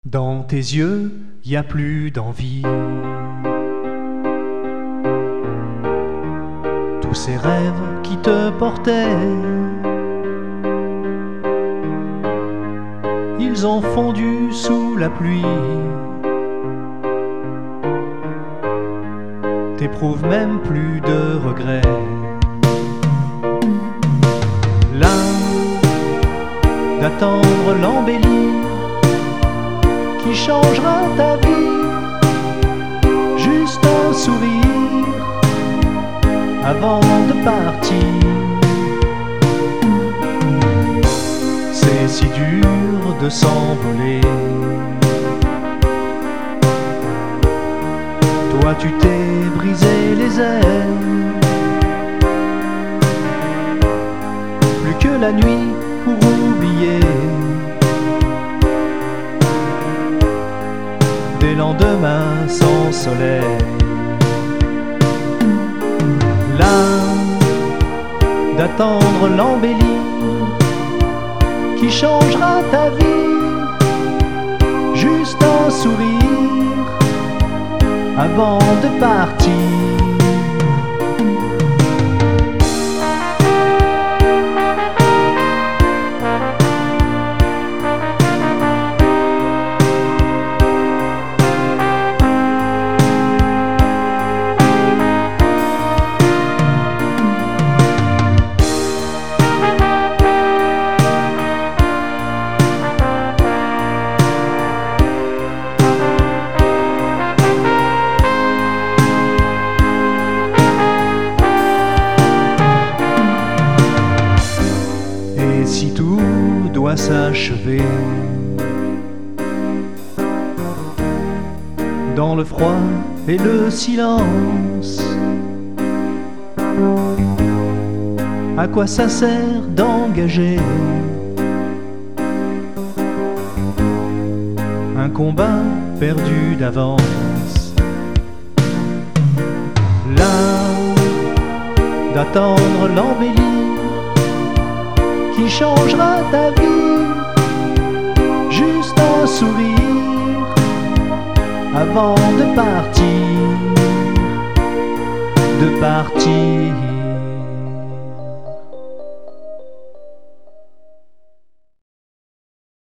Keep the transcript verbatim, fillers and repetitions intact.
Dans tes yeux, y a plus d'envie. Tous ces rêves qui te portaient, ils ont fondu sous la pluie. T'éprouves même plus de regrets. Là, d'attendre l'embellie qui changera ta vie. Juste un sourire avant de partir. C'est si dur de s'envoler. Toi tu t'es brisé les ailes. Plus que la nuit pour oublier. Des lendemains sans soleil. Là, d'attendre l'embellie qui changera ta vie. Juste un sourire avant de partir. Si tout doit s'achever dans le froid et le silence, à quoi ça sert d'engager un combat perdu d'avance? Là, d'attendre l'embellie qui changera ta vie. Juste un sourire avant de partir, de partir.